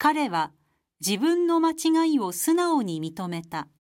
彼は自分の間違いを素直に認めた。